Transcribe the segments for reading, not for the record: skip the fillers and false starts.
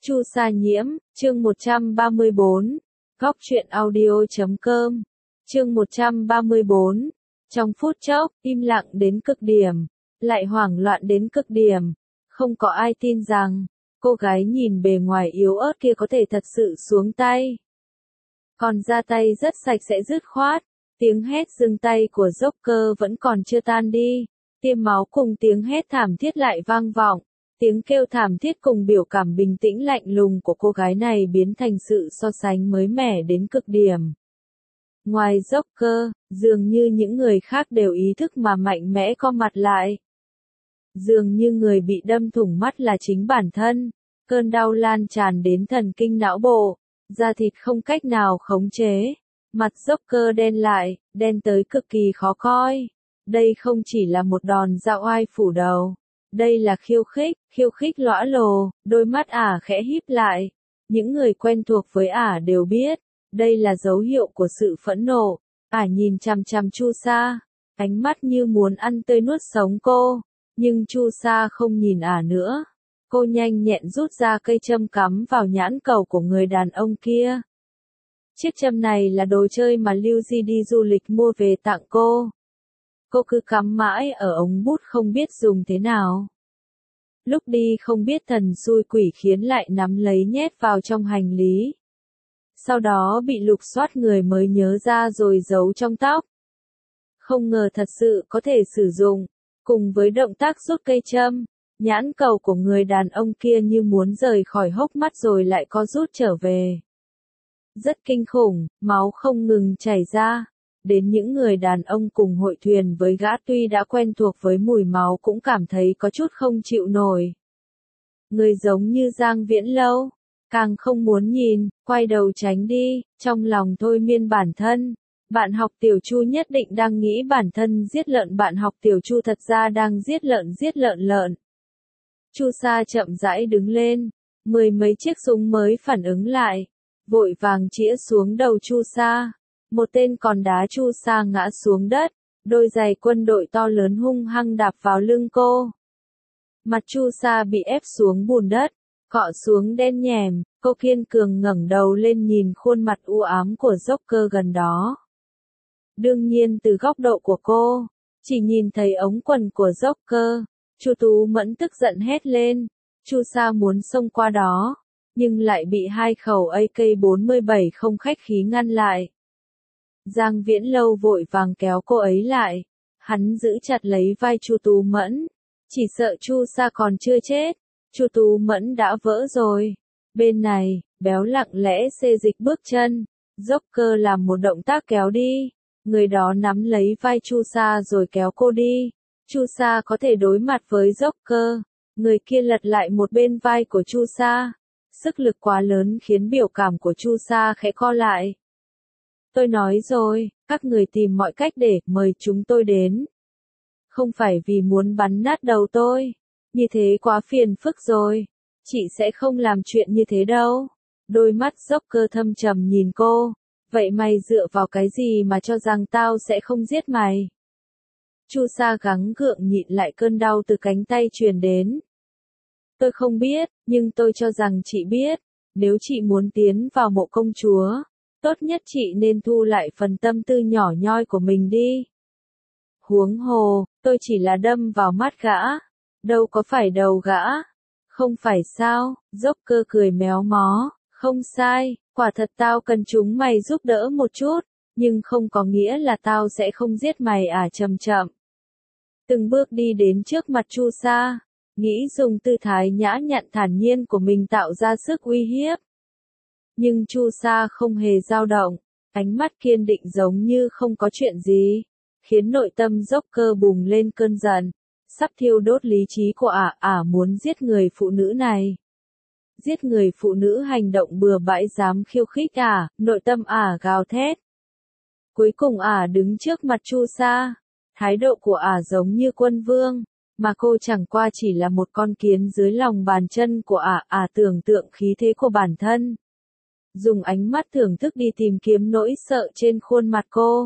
Chu Sa Nhiễm, chương 134, Góc truyện audio.com, chương 134, trong phút chốc, im lặng đến cực điểm, lại hoảng loạn đến cực điểm, không có ai tin rằng, cô gái nhìn bề ngoài yếu ớt kia có thể thật sự xuống tay. Còn ra tay rất sạch sẽ dứt khoát, tiếng hét dừng tay của Joker vẫn còn chưa tan đi, tiêm máu cùng tiếng hét thảm thiết lại vang vọng. Tiếng kêu thảm thiết cùng biểu cảm bình tĩnh lạnh lùng của cô gái này biến thành sự so sánh mới mẻ đến cực điểm. Ngoài Joker, dường như những người khác đều ý thức mà mạnh mẽ co mặt lại. Dường như người bị đâm thủng mắt là chính bản thân, cơn đau lan tràn đến thần kinh não bộ, da thịt không cách nào khống chế. Mặt Joker đen lại, đen tới cực kỳ khó coi. Đây không chỉ là một đòn dao oai phủ đầu. Đây là khiêu khích lõa lồ, đôi mắt ả khẽ híp lại. Những người quen thuộc với ả đều biết, đây là dấu hiệu của sự phẫn nộ. Ả nhìn chằm chằm Chu Sa, ánh mắt như muốn ăn tươi nuốt sống cô, nhưng Chu Sa không nhìn ả nữa. Cô nhanh nhẹn rút ra cây châm cắm vào nhãn cầu của người đàn ông kia. Chiếc châm này là đồ chơi mà Lưu Di đi du lịch mua về tặng cô. Cô cứ cắm mãi ở ống bút không biết dùng thế nào. Lúc đi không biết thần xui quỷ khiến lại nắm lấy nhét vào trong hành lý. Sau đó bị lục soát người mới nhớ ra rồi giấu trong tóc. Không ngờ thật sự có thể sử dụng. Cùng với động tác rút cây châm, nhãn cầu của người đàn ông kia như muốn rời khỏi hốc mắt rồi lại co rút trở về. Rất kinh khủng, máu không ngừng chảy ra. Đến những người đàn ông cùng hội thuyền với gã tuy đã quen thuộc với mùi máu cũng cảm thấy có chút không chịu nổi. Người giống như Giang Viễn Lâu, càng không muốn nhìn, quay đầu tránh đi, trong lòng thôi miên bản thân. Bạn học Tiểu Chu nhất định đang nghĩ bản thân giết lợn, bạn học Tiểu Chu thật ra đang giết lợn. Chu Sa chậm rãi đứng lên, mười mấy chiếc súng mới phản ứng lại, vội vàng chĩa xuống đầu Chu Sa. Một tên còn đá Chu Sa ngã xuống đất, đôi giày quân đội to lớn hung hăng đạp vào lưng cô. Mặt Chu Sa bị ép xuống bùn đất, cọ xuống đen nhèm, cô kiên cường ngẩng đầu lên nhìn khuôn mặt u ám của Joker gần đó. Đương nhiên từ góc độ của cô, chỉ nhìn thấy ống quần của Joker, Chu Tú Mẫn tức giận hét lên, Chu Sa muốn xông qua đó, nhưng lại bị hai khẩu AK-47 không khách khí ngăn lại. Giang Viễn Lâu vội vàng kéo cô ấy lại, hắn giữ chặt lấy vai Chu Tú Mẫn, chỉ sợ Chu Sa còn chưa chết, Chu Tú Mẫn đã vỡ rồi. Bên này, Béo lặng lẽ xê dịch bước chân, Joker làm một động tác kéo đi, người đó nắm lấy vai Chu Sa rồi kéo cô đi. Chu Sa có thể đối mặt với Joker, người kia lật lại một bên vai của Chu Sa, sức lực quá lớn khiến biểu cảm của Chu Sa khẽ co lại. Tôi nói rồi, các người tìm mọi cách để mời chúng tôi đến. Không phải vì muốn bắn nát đầu tôi. Như thế quá phiền phức rồi. Chị sẽ không làm chuyện như thế đâu. Đôi mắt Joker thâm trầm nhìn cô. Vậy mày dựa vào cái gì mà cho rằng tao sẽ không giết mày? Chu Sa gắng gượng nhịn lại cơn đau từ cánh tay truyền đến. Tôi không biết, nhưng tôi cho rằng chị biết. Nếu chị muốn tiến vào mộ công chúa, tốt nhất chị nên thu lại phần tâm tư nhỏ nhoi của mình đi. Huống hồ, tôi chỉ là đâm vào mắt gã, đâu có phải đầu gã. Không phải sao, Joker cười méo mó, không sai, quả thật tao cần chúng mày giúp đỡ một chút, nhưng không có nghĩa là tao sẽ không giết mày à. Chậm chậm. Từng bước đi đến trước mặt Chu Sa, nghĩ dùng tư thái nhã nhặn thản nhiên của mình tạo ra sức uy hiếp. Nhưng Chu Sa không hề dao động, ánh mắt kiên định giống như không có chuyện gì, khiến nội tâm Joker bùng lên cơn giận, sắp thiêu đốt lý trí của ả muốn giết người phụ nữ này. Giết người phụ nữ hành động bừa bãi dám khiêu khích nội tâm ả gào thét. Cuối cùng ả đứng trước mặt Chu Sa, thái độ của ả giống như quân vương, mà cô chẳng qua chỉ là một con kiến dưới lòng bàn chân của ả tưởng tượng khí thế của bản thân. Dùng ánh mắt thưởng thức đi tìm kiếm nỗi sợ trên khuôn mặt cô.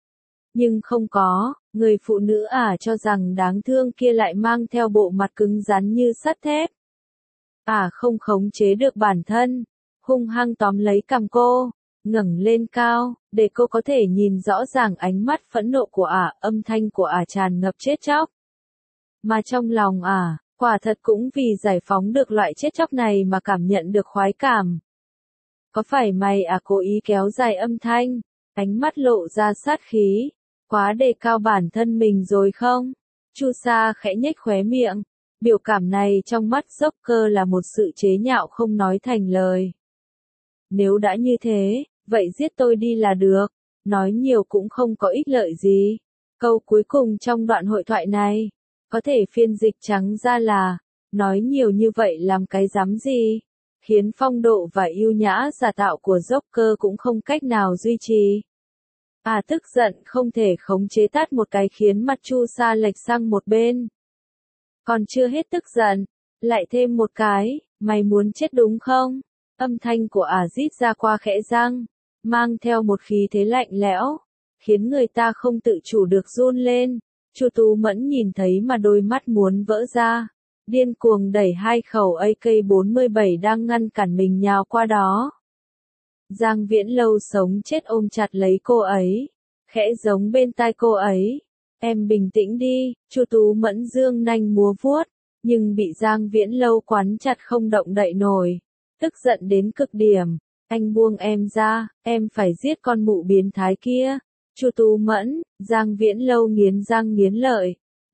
Nhưng không có, người phụ nữ cho rằng đáng thương kia lại mang theo bộ mặt cứng rắn như sắt thép. không khống chế được bản thân, hung hăng tóm lấy cằm cô, ngẩng lên cao, để cô có thể nhìn rõ ràng ánh mắt phẫn nộ của âm thanh của tràn ngập chết chóc. Mà trong lòng quả thật cũng vì giải phóng được loại chết chóc này mà cảm nhận được khoái cảm. Có phải mày cố ý kéo dài âm thanh, ánh mắt lộ ra sát khí, quá đề cao bản thân mình rồi không? Chu Sa khẽ nhếch khóe miệng, biểu cảm này trong mắt Joker là một sự chế nhạo không nói thành lời. Nếu đã như thế, vậy giết tôi đi là được, nói nhiều cũng không có ích lợi gì. Câu cuối cùng trong đoạn hội thoại này, có thể phiên dịch trắng ra là, nói nhiều như vậy làm cái dám gì, khiến phong độ và ưu nhã giả tạo của Joker cũng không cách nào duy trì. Tức giận không thể khống chế tát một cái khiến mặt Chu Sa lệch sang một bên. Còn chưa hết tức giận, lại thêm một cái, mày muốn chết đúng không? Âm thanh của rít ra qua khẽ răng, mang theo một khí thế lạnh lẽo, khiến người ta không tự chủ được run lên. Chu Tú Mẫn nhìn thấy mà đôi mắt muốn vỡ ra, điên cuồng đẩy hai khẩu AK-47 đang ngăn cản mình nhào qua đó. Giang Viễn Lâu sống chết ôm chặt lấy cô ấy, khẽ giống bên tai cô ấy. Em bình tĩnh đi, Chu Tú Mẫn dương nanh múa vuốt, nhưng bị Giang Viễn Lâu quắn chặt không động đậy nổi, tức giận đến cực điểm. Anh buông em ra, em phải giết con mụ biến thái kia. Chu Tú Mẫn, Giang Viễn Lâu nghiến răng nghiến lợi.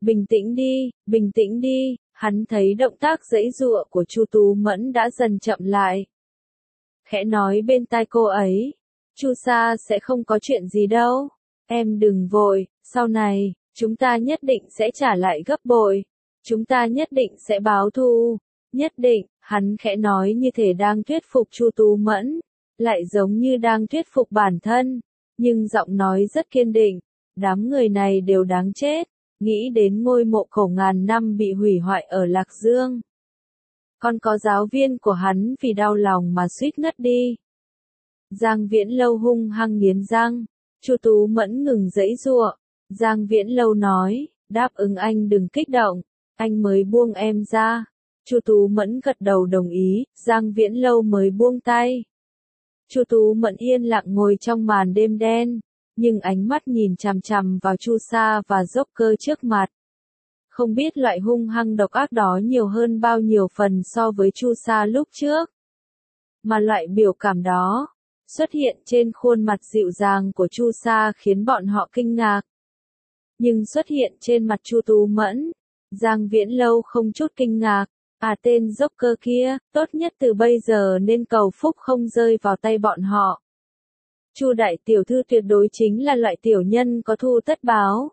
Bình tĩnh đi, hắn thấy động tác giãy giụa của Chu Tú Mẫn đã dần chậm lại. Khẽ nói bên tai cô ấy, Chu Sa sẽ không có chuyện gì đâu, em đừng vội, sau này, chúng ta nhất định sẽ trả lại gấp bội, chúng ta nhất định sẽ báo thù, nhất định, hắn khẽ nói như thể đang thuyết phục Chu Tú Mẫn, lại giống như đang thuyết phục bản thân, nhưng giọng nói rất kiên định, đám người này đều đáng chết, nghĩ đến ngôi mộ cổ ngàn năm bị hủy hoại ở Lạc Dương. Còn có giáo viên của hắn vì đau lòng mà suýt ngất đi. Giang Viễn Lâu hung hăng nghiến răng, Chu Tú Mẫn ngừng giãy giụa. Giang Viễn Lâu nói, đáp ứng anh đừng kích động, anh mới buông em ra. Chu Tú Mẫn gật đầu đồng ý, Giang Viễn Lâu mới buông tay. Chu Tú Mẫn yên lặng ngồi trong màn đêm đen, nhưng ánh mắt nhìn chằm chằm vào Chu Sa và Joker trước mặt. Không biết loại hung hăng độc ác đó nhiều hơn bao nhiêu phần so với Chu Sa lúc trước. Mà loại biểu cảm đó, xuất hiện trên khuôn mặt dịu dàng của Chu Sa khiến bọn họ kinh ngạc. Nhưng xuất hiện trên mặt Chu Tú Mẫn, Giang Viễn Lâu không chút kinh ngạc. Tên Joker kia, tốt nhất từ bây giờ nên cầu phúc không rơi vào tay bọn họ. Chu đại tiểu thư tuyệt đối chính là loại tiểu nhân có thù tất báo.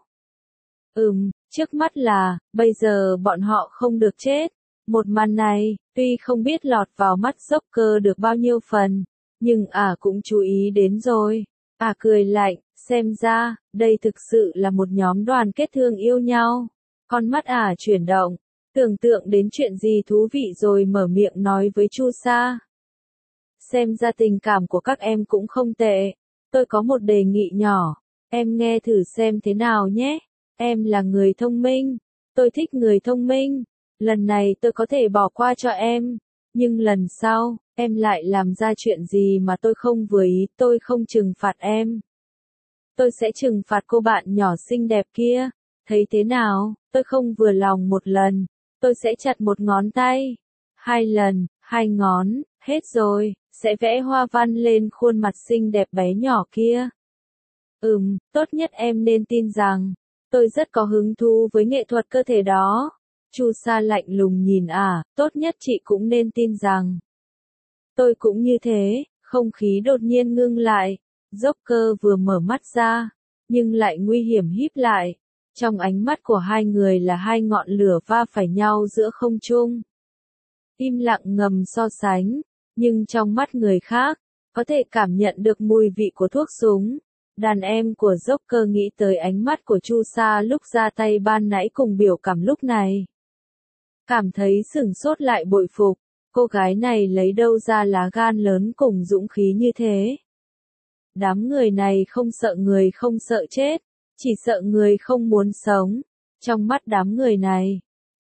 Trước mắt là, bây giờ bọn họ không được chết. Một màn này, tuy không biết lọt vào mắt Joker được bao nhiêu phần, nhưng cũng chú ý đến rồi. Cười lạnh, xem ra, đây thực sự là một nhóm đoàn kết thương yêu nhau. Con mắt chuyển động, tưởng tượng đến chuyện gì thú vị rồi mở miệng nói với Chu Sa. Xem ra tình cảm của các em cũng không tệ. Tôi có một đề nghị nhỏ, em nghe thử xem thế nào nhé. Em là người thông minh, tôi thích người thông minh. Lần này tôi có thể bỏ qua cho em, nhưng lần sau, em lại làm ra chuyện gì mà tôi không vừa ý, tôi không trừng phạt em. Tôi sẽ trừng phạt cô bạn nhỏ xinh đẹp kia. Thấy thế nào, tôi không vừa lòng một lần, tôi sẽ chặt một ngón tay. 2 lần, 2 ngón, hết rồi, sẽ vẽ hoa văn lên khuôn mặt xinh đẹp bé nhỏ kia. Tốt nhất em nên tin rằng, tôi rất có hứng thú với nghệ thuật cơ thể đó. Chu Sa lạnh lùng nhìn tốt nhất chị cũng nên tin rằng. Tôi cũng như thế, không khí đột nhiên ngưng lại. Joker vừa mở mắt ra, nhưng lại nguy hiểm híp lại. Trong ánh mắt của hai người là hai ngọn lửa va phải nhau giữa không trung. Im lặng ngầm so sánh, nhưng trong mắt người khác, có thể cảm nhận được mùi vị của thuốc súng. Đàn em của Joker nghĩ tới ánh mắt của Chu Sa lúc ra tay ban nãy cùng biểu cảm lúc này. Cảm thấy sửng sốt lại bội phục, cô gái này lấy đâu ra lá gan lớn cùng dũng khí như thế. Đám người này không sợ người không sợ chết, chỉ sợ người không muốn sống. Trong mắt đám người này,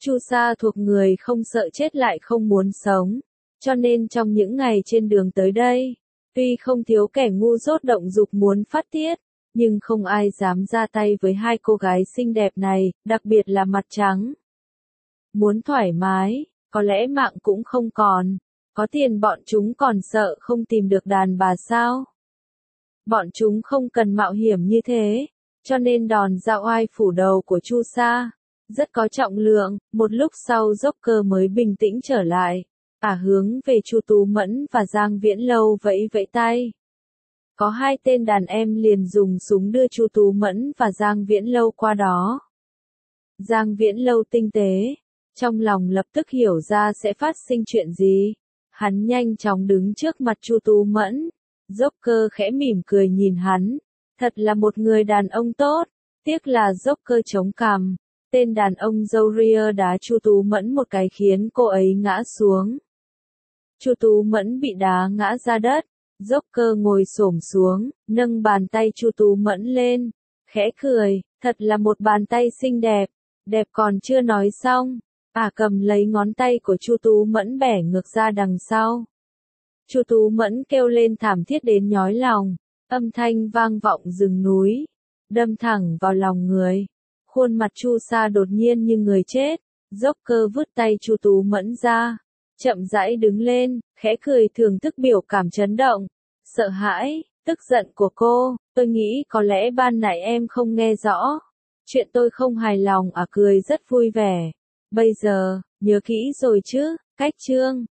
Chu Sa thuộc người không sợ chết lại không muốn sống, cho nên trong những ngày trên đường tới đây, tuy không thiếu kẻ ngu dốt động dục muốn phát tiết, nhưng không ai dám ra tay với hai cô gái xinh đẹp này, đặc biệt là mặt trắng. Muốn thoải mái, có lẽ mạng cũng không còn, có tiền bọn chúng còn sợ không tìm được đàn bà sao? Bọn chúng không cần mạo hiểm như thế, cho nên đòn ra oai phủ đầu của Chu Sa rất có trọng lượng. Một lúc sau Joker mới bình tĩnh trở lại, hướng về Chu Tú Mẫn và Giang Viễn Lâu vẫy vẫy tay. Có hai tên đàn em liền dùng súng đưa Chu Tú Mẫn và Giang Viễn Lâu qua đó. Giang Viễn Lâu tinh tế, trong lòng lập tức hiểu ra sẽ phát sinh chuyện gì. Hắn nhanh chóng đứng trước mặt Chu Tú Mẫn. Joker khẽ mỉm cười nhìn hắn. Thật là một người đàn ông tốt. Tiếc là Joker chống cằm. Tên đàn ông râu ria đá Chu Tú Mẫn một cái khiến cô ấy ngã xuống. Chu Tú Mẫn bị đá ngã ra đất. Joker ngồi xổm xuống, nâng bàn tay Chu Tú Mẫn lên. Khẽ cười, thật là một bàn tay xinh đẹp. Đẹp còn chưa nói xong. Cầm lấy ngón tay của Chu Tú Mẫn bẻ ngược ra đằng sau. Chu Tú Mẫn kêu lên thảm thiết đến nhói lòng, âm thanh vang vọng rừng núi, đâm thẳng vào lòng người. Khuôn mặt Chu Sa đột nhiên như người chết, Joker vứt tay Chu Tú Mẫn ra, chậm rãi đứng lên, khẽ cười thưởng thức biểu cảm chấn động, sợ hãi, tức giận của cô. Tôi nghĩ có lẽ ban nãy em không nghe rõ. Chuyện tôi không hài lòng cười rất vui vẻ. Bây giờ, nhớ kỹ rồi chứ, cách chương.